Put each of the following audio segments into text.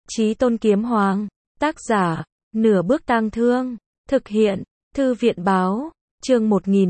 Chí Tôn Kiếm Hoàng, tác giả, Nửa Bước Tang Thương, thực hiện, Thư viện báo, chương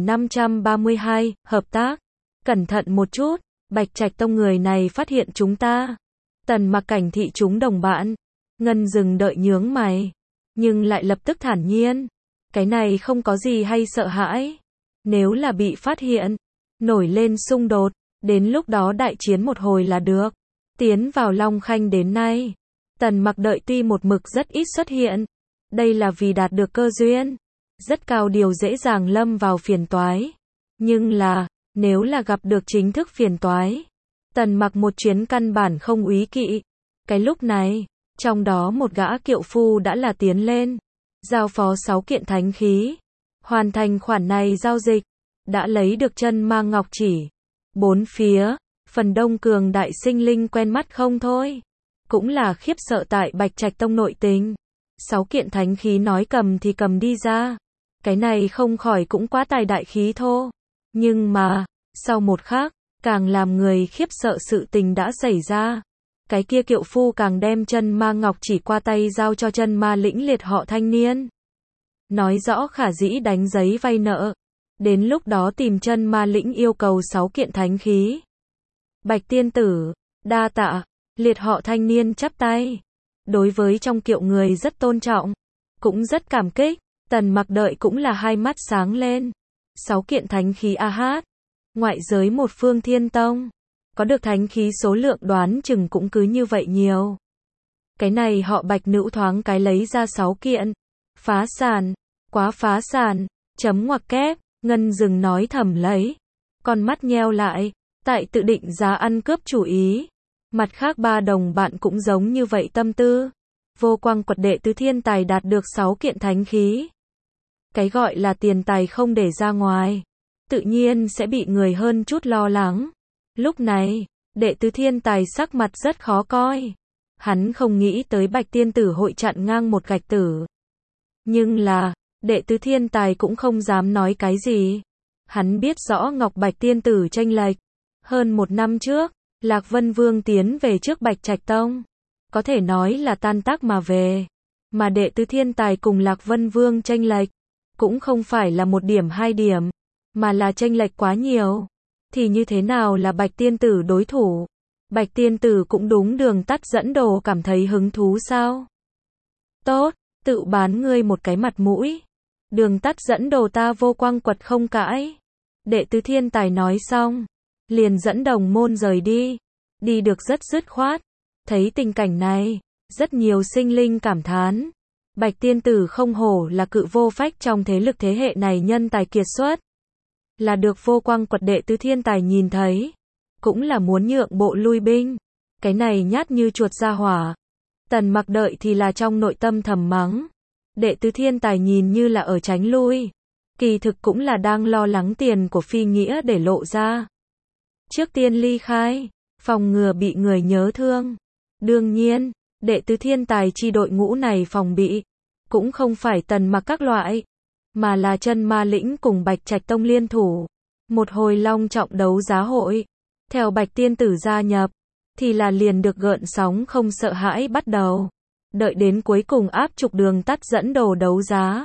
1532, hợp tác. Cẩn thận một chút, Bạch Trạch Tông người này phát hiện chúng ta. Tần Mặc cảnh thị chúng đồng bạn. Ngân dừng đợi nhướng mày, nhưng lại lập tức thản nhiên. Cái này không có gì hay sợ hãi. Nếu là bị phát hiện, nổi lên xung đột, đến lúc đó đại chiến một hồi là được. Tiến vào Long Khanh đến nay, Tần Mặc đợi tuy một mực rất ít xuất hiện. Đây là vì đạt được cơ duyên. Rất cao điều dễ dàng lâm vào phiền toái. Nhưng là, nếu là gặp được chính thức phiền toái, Tần Mặc một chuyến căn bản không úy kỵ. Cái lúc này, trong đó một gã kiệu phu đã là tiến lên, giao phó 6 kiện thánh khí. Hoàn thành khoản này giao dịch, đã lấy được chân ma ngọc chỉ. Bốn phía, phần đông cường đại sinh linh quen mắt không thôi. Cũng là khiếp sợ tại Bạch Trạch Tông nội tình. 6 kiện thánh khí nói cầm thì cầm đi ra. Cái này không khỏi cũng quá tài đại khí thô. Nhưng mà, sau một khắc, càng làm người khiếp sợ sự tình đã xảy ra. Cái kia kiệu phu càng đem chân ma ngọc chỉ qua tay giao cho chân ma lĩnh liệt họ thanh niên. Nói rõ khả dĩ đánh giấy vay nợ. Đến lúc đó tìm chân ma lĩnh yêu cầu 6 kiện thánh khí. Bạch tiên tử, đa tạ, liệt họ thanh niên chắp tay. Đối với trong kiệu người rất tôn trọng, cũng rất cảm kích. Tần Mặc đợi cũng là hai mắt sáng lên. 6 kiện thánh khí a hát. Ngoại giới một phương thiên tông, có được thánh khí số lượng đoán chừng cũng cứ như vậy nhiều. Cái này họ Bạch nữ thoáng cái lấy ra 6 kiện. Phá sản, quá phá sản, chấm ngoặc kép. Ngân dừng nói thầm lấy. Con mắt nheo lại, tại tự định giá ăn cướp chủ ý. Mặt khác ba đồng bạn cũng giống như vậy tâm tư. Vô Quang Quật đệ tứ thiên tài đạt được 6 kiện thánh khí. Cái gọi là tiền tài không để ra ngoài, tự nhiên sẽ bị người hơn chút lo lắng. Lúc này, đệ tứ thiên tài sắc mặt rất khó coi. Hắn không nghĩ tới Bạch tiên tử hội chặn ngang một gạch tử. Nhưng là, đệ tứ thiên tài cũng không dám nói cái gì. Hắn biết rõ Ngọc Bạch tiên tử chênh lệch. Hơn một năm trước, Lạc Vân Vương tiến về trước Bạch Trạch Tông. Có thể nói là tan tác mà về. Mà đệ tứ thiên tài cùng Lạc Vân Vương chênh lệch, cũng không phải là 1 điểm 2 điểm, mà là chênh lệch quá nhiều. Thì như thế nào là Bạch tiên tử đối thủ? Bạch tiên tử cũng đúng đường tắt dẫn đồ cảm thấy hứng thú sao? Tốt, tự bán ngươi một cái mặt mũi. Đường tắt dẫn đồ ta Vô Quang Quật không cãi. Đệ tứ thiên tài nói xong, liền dẫn đồng môn rời đi. Đi được rất dứt khoát. Thấy tình cảnh này, rất nhiều sinh linh cảm thán. Bạch tiên tử không hổ là cự vô phách trong thế lực thế hệ này nhân tài kiệt xuất. Là được Vô Quang Quật đệ tứ thiên tài nhìn thấy. Cũng là muốn nhượng bộ lui binh. Cái này nhát như chuột ra hỏa. Tần Mặc đợi thì là trong nội tâm thầm mắng. Đệ tứ thiên tài nhìn như là ở tránh lui. Kỳ thực cũng là đang lo lắng tiền của Phi Nghĩa để lộ ra. Trước tiên ly khai, phòng ngừa bị người nhớ thương. Đương nhiên, đệ tứ thiên tài chi đội ngũ này phòng bị, cũng không phải Tần Mặc các loại, mà là chân ma lĩnh cùng Bạch Trạch Tông liên thủ. Một hồi long trọng đấu giá hội, theo Bạch tiên tử gia nhập, thì là liền được gợn sóng không sợ hãi bắt đầu. Đợi đến cuối cùng áp trục đường tắt dẫn đồ đấu giá.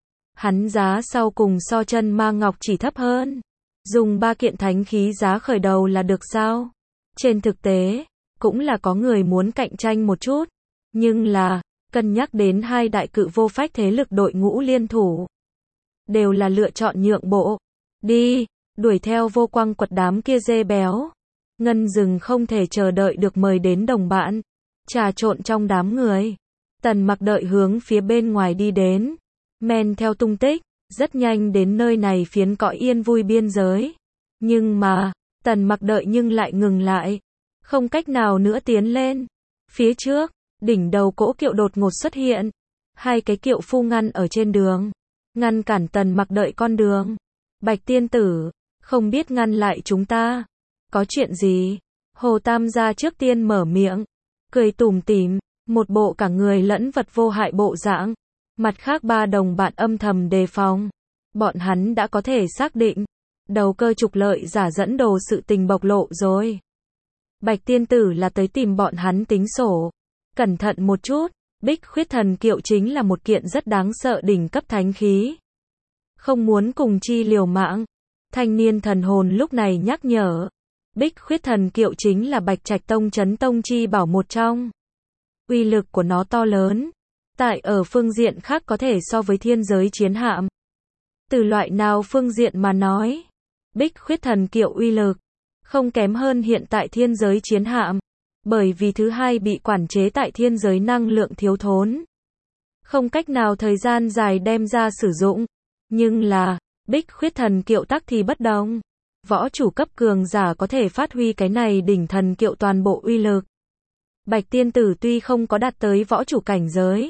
Hắn giá sau cùng so chân ma ngọc chỉ thấp hơn. Dùng 3 kiện thánh khí giá khởi đầu là được sao? Trên thực tế, cũng là có người muốn cạnh tranh một chút. Nhưng là, cân nhắc đến hai đại cự vô phách thế lực đội ngũ liên thủ. Đều là lựa chọn nhượng bộ. Đi, đuổi theo Vô Quang Quật đám kia dê béo. Ngân dừng không thể chờ đợi được mời đến đồng bạn. Trà trộn trong đám người. Tần Mặc đợi hướng phía bên ngoài đi đến. Men theo tung tích, rất nhanh đến nơi này phiến cõi yên vui biên giới. Nhưng mà, Tần Mặc đợi nhưng lại ngừng lại. Không cách nào nữa tiến lên. Phía trước, đỉnh đầu cỗ kiệu đột ngột xuất hiện. 2 cái kiệu phu ngăn ở trên đường. Ngăn cản Tần Mặc đợi con đường. Bạch tiên tử, không biết ngăn lại chúng ta. Có chuyện gì? Hồ Tam gia trước tiên mở miệng. Cười tủm tỉm, một bộ cả người lẫn vật vô hại bộ dạng. Mặt khác ba đồng bạn âm thầm đề phòng. Bọn hắn đã có thể xác định. Đầu cơ trục lợi giả dẫn đồ sự tình bộc lộ rồi. Bạch tiên tử là tới tìm bọn hắn tính sổ. Cẩn thận một chút, Bích Khuyết Thần Kiệu chính là một kiện rất đáng sợ đỉnh cấp thánh khí. Không muốn cùng chi liều mạng. Thanh niên thần hồn lúc này nhắc nhở. Bích Khuyết Thần Kiệu chính là Bạch Trạch Tông Chấn Tông chi bảo một trong. Uy lực của nó to lớn. Tại ở phương diện khác có thể so với thiên giới chiến hạm. Từ loại nào phương diện mà nói, Bích Khuyết Thần Kiệu uy lực không kém hơn hiện tại thiên giới chiến hạm. Bởi vì thứ hai bị quản chế tại thiên giới năng lượng thiếu thốn. Không cách nào thời gian dài đem ra sử dụng. Nhưng là, Bích Khuyết Thần Kiệu tắc thì bất đồng. Võ chủ cấp cường giả có thể phát huy cái này đỉnh thần kiệu toàn bộ uy lực. Bạch tiên tử tuy không có đạt tới võ chủ cảnh giới.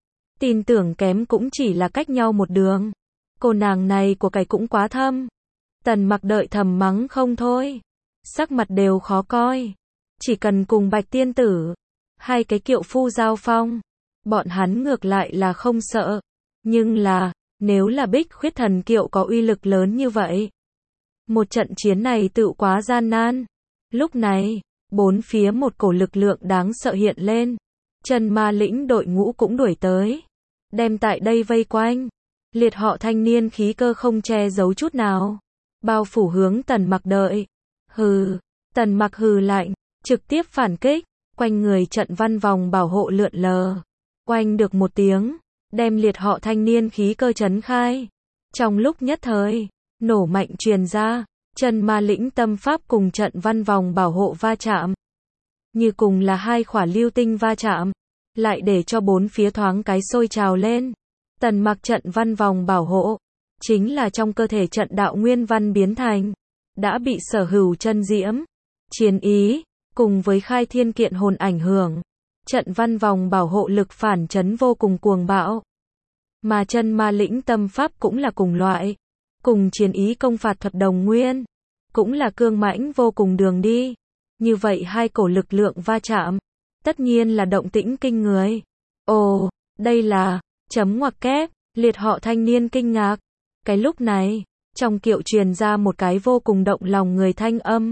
Tin tưởng kém cũng chỉ là cách nhau một đường. Cô nàng này của cái cũng quá thâm. Tần Mặc đợi thầm mắng không thôi. Sắc mặt đều khó coi. Chỉ cần cùng Bạch tiên tử, hai cái kiệu phu giao phong, bọn hắn ngược lại là không sợ. Nhưng là, nếu là Bích Khuyết Thần Kiệu có uy lực lớn như vậy, một trận chiến này tựu quá gian nan. Lúc này, bốn phía một cổ lực lượng đáng sợ hiện lên. Chân Ma lĩnh đội ngũ cũng đuổi tới. Đem tại đây vây quanh. Liệt họ thanh niên khí cơ không che giấu chút nào. Bao phủ hướng Tần Mặc đợi. Hừ. Tần Mặc hừ lạnh. Trực tiếp phản kích. Quanh người trận văn vòng bảo hộ lượn lờ. Oanh được một tiếng. Đem liệt họ thanh niên khí cơ chấn khai. Trong lúc nhất thời, nổ mạnh truyền ra. Chân Ma lĩnh tâm pháp cùng trận văn vòng bảo hộ va chạm. Như cùng là hai khỏa lưu tinh va chạm. Lại để cho bốn phía thoáng cái sôi trào lên. Tần Mặc trận văn vòng bảo hộ. Chính là trong cơ thể trận đạo nguyên văn biến thành. Đã bị sở hữu chân diễm. Chiến ý. Cùng với khai thiên kiện hồn ảnh hưởng. Trận văn vòng bảo hộ lực phản chấn vô cùng cuồng bạo. Mà chân Ma lĩnh tâm pháp cũng là cùng loại. Cùng chiến ý công phạt thuật đồng nguyên. Cũng là cương mãnh vô cùng đường đi. Như vậy hai cổ lực lượng va chạm. Tất nhiên là động tĩnh kinh người. Ồ, đây là, chấm ngoặc kép, liệt họ thanh niên kinh ngạc. Cái lúc này, trong kiệu truyền ra một cái vô cùng động lòng người thanh âm.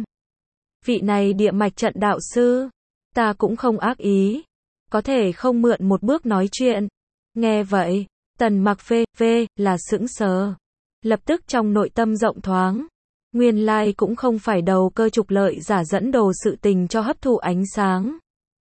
Vị này địa mạch trận đạo sư, ta cũng không ác ý. Có thể không mượn một bước nói chuyện. Nghe vậy, Tần Mặc là sững sờ. Lập tức trong nội tâm rộng thoáng. Nguyên lai cũng không phải đầu cơ trục lợi giả dẫn đồ sự tình cho hấp thụ ánh sáng.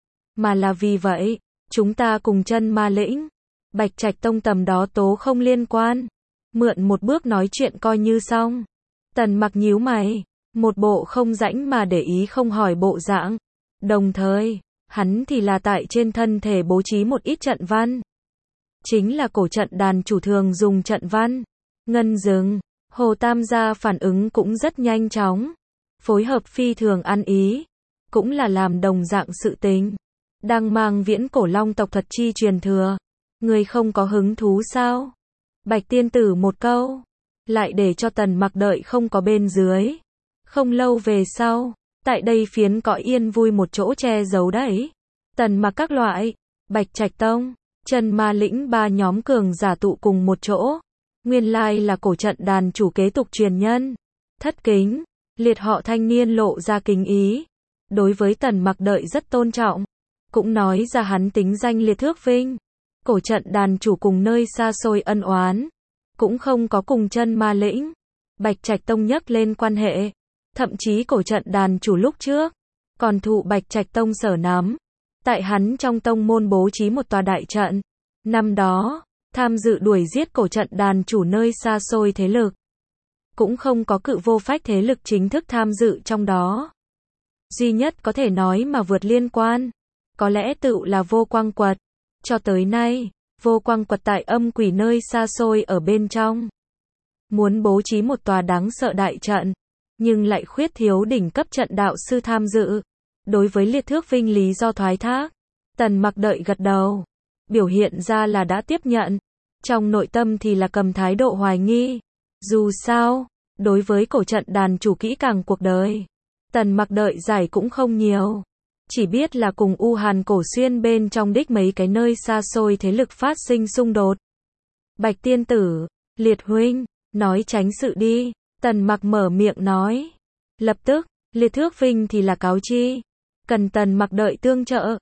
Mà là vì vậy, chúng ta cùng chân Ma lĩnh, Bạch Trạch Tông tầm đó tố không liên quan. Mượn một bước nói chuyện coi như xong. Tần Mặc nhíu mày, một bộ không rãnh mà để ý không hỏi bộ dạng. Đồng thời, hắn thì là tại trên thân thể bố trí một ít trận văn. Chính là cổ trận đàn chủ thường dùng trận văn. Ngân dừng, Hồ Tam gia phản ứng cũng rất nhanh chóng. Phối hợp phi thường ăn ý. Cũng là làm đồng dạng sự tình. Đang mang viễn cổ long tộc thuật chi truyền thừa. Người không có hứng thú sao? Bạch tiên tử một câu. Lại để cho Tần Mặc đợi không có bên dưới. Không lâu về sau. Tại đây phiến cõi yên vui một chỗ che giấu đấy. Tần Mặc các loại. Bạch Trạch Tông. Chân Ma lĩnh ba nhóm cường giả tụ cùng một chỗ. Nguyên lai là cổ trận đàn chủ kế tục truyền nhân. Thất kính. Liệt họ thanh niên lộ ra kính ý. Đối với Tần Mặc đợi rất tôn trọng. Cũng nói ra hắn tính danh liệt thước vinh. Cổ trận đàn chủ cùng nơi xa xôi ân oán. Cũng không có cùng chân Ma lĩnh. Bạch Trạch Tông nhắc lên quan hệ. Thậm chí cổ trận đàn chủ lúc trước. Còn thụ Bạch Trạch Tông sở nắm. Tại hắn trong tông môn bố trí một tòa đại trận. Năm đó, tham dự đuổi giết cổ trận đàn chủ nơi xa xôi thế lực. Cũng không có cự vô phách thế lực chính thức tham dự trong đó. Duy nhất có thể nói mà vượt liên quan. Có lẽ tự là Vô Quang Quật. Cho tới nay, Vô Quang Quật tại âm quỷ nơi xa xôi ở bên trong. Muốn bố trí một tòa đáng sợ đại trận. Nhưng lại khuyết thiếu đỉnh cấp trận đạo sư tham dự. Đối với liệt thước vinh lý do thoái thác. Tần Mặc đợi gật đầu. Biểu hiện ra là đã tiếp nhận. Trong nội tâm thì là cầm thái độ hoài nghi. Dù sao, đối với cổ trận đàn chủ kỹ càng cuộc đời. Tần Mặc đợi giải cũng không nhiều. Chỉ biết là cùng U Hàn Cổ Xuyên bên trong đích mấy cái nơi xa xôi thế lực phát sinh xung đột. Bạch tiên tử, liệt huynh, nói tránh sự đi. Tần Mặc mở miệng nói. Lập tức, liệt thước vinh thì là cáo chi. Cần Tần Mặc đợi tương trợ.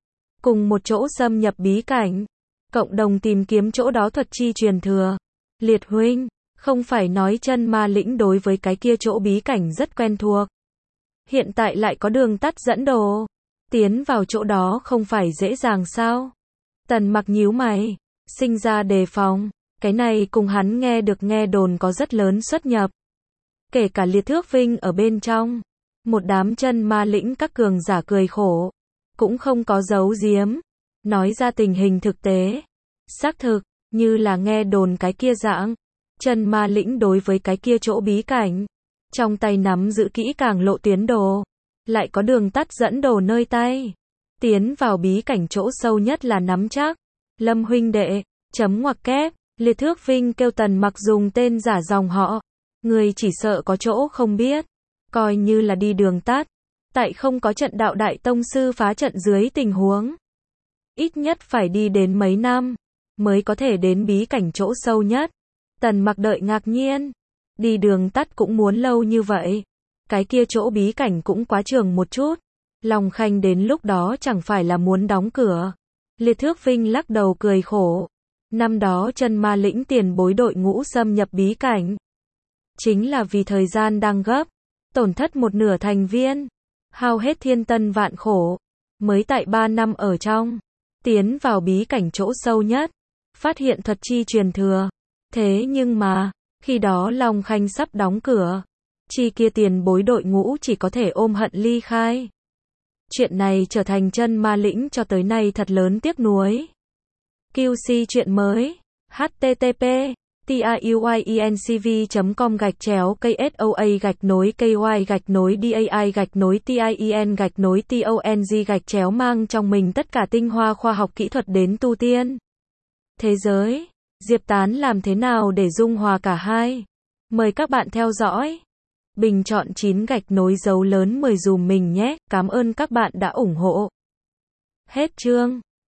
cùng một chỗ xâm nhập bí cảnh, cộng đồng tìm kiếm chỗ đó thuật chi truyền thừa. Liệt huynh, không phải nói chân ma lĩnh đối với cái kia chỗ bí cảnh rất quen thuộc. Hiện tại lại có đường tắt dẫn đồ. Tiến vào chỗ đó không phải dễ dàng sao? Tần Mặc nhíu mày, sinh ra đề phòng. Cái này cùng hắn nghe được nghe đồn có rất lớn xuất nhập. Kể cả Liệt Thước Vinh ở bên trong. Một đám chân ma lĩnh các cường giả cười khổ. Cũng không có giấu giếm. Nói ra tình hình thực tế. Xác thực, như là nghe đồn cái kia dạng. Chân ma lĩnh đối với cái kia chỗ bí cảnh. Trong tay nắm giữ kỹ càng lộ tuyến đồ. Lại có đường tắt dẫn đồ nơi tay. Tiến vào bí cảnh chỗ sâu nhất là nắm chắc. Lâm huynh đệ, chấm ngoặc kép. Liệt Thước Vinh kêu Tần Mặc dùng tên giả dòng họ. Người chỉ sợ có chỗ không biết. Coi như là đi đường tắt. Tại không có trận đạo đại tông sư phá trận dưới tình huống. Ít nhất phải đi đến mấy năm. Mới có thể đến bí cảnh chỗ sâu nhất. Tần Mặc đợi ngạc nhiên. Đi đường tắt cũng muốn lâu như vậy. Cái kia chỗ bí cảnh cũng quá trường một chút. Long Khanh đến lúc đó chẳng phải là muốn đóng cửa. Liệt Thước Vinh lắc đầu cười khổ. Năm đó chân ma lĩnh tiền bối đội ngũ xâm nhập bí cảnh. Chính là vì thời gian đang gấp. Tổn thất một nửa thành viên. Hao hết thiên tân vạn khổ. Mới tại 3 năm ở trong. Tiến vào bí cảnh chỗ sâu nhất. Phát hiện thuật chi truyền thừa. Thế nhưng mà, khi đó Long Khanh sắp đóng cửa. Chi kia tiền bối đội ngũ chỉ có thể ôm hận ly khai. Chuyện này trở thành chân ma lĩnh cho tới nay thật lớn tiếc nuối. QC chuyện mới. http tiuyencv.com/KSOA-KOI-DAI-TIEN-TONG mang trong mình tất cả tinh hoa khoa học kỹ thuật đến tu tiên. Thế giới, Diệp Tán làm thế nào để dung hòa cả hai? Mời các bạn theo dõi. Bình chọn 9 gạch nối dấu lớn 10 dùm mình nhé, cảm ơn các bạn đã ủng hộ. Hết chương.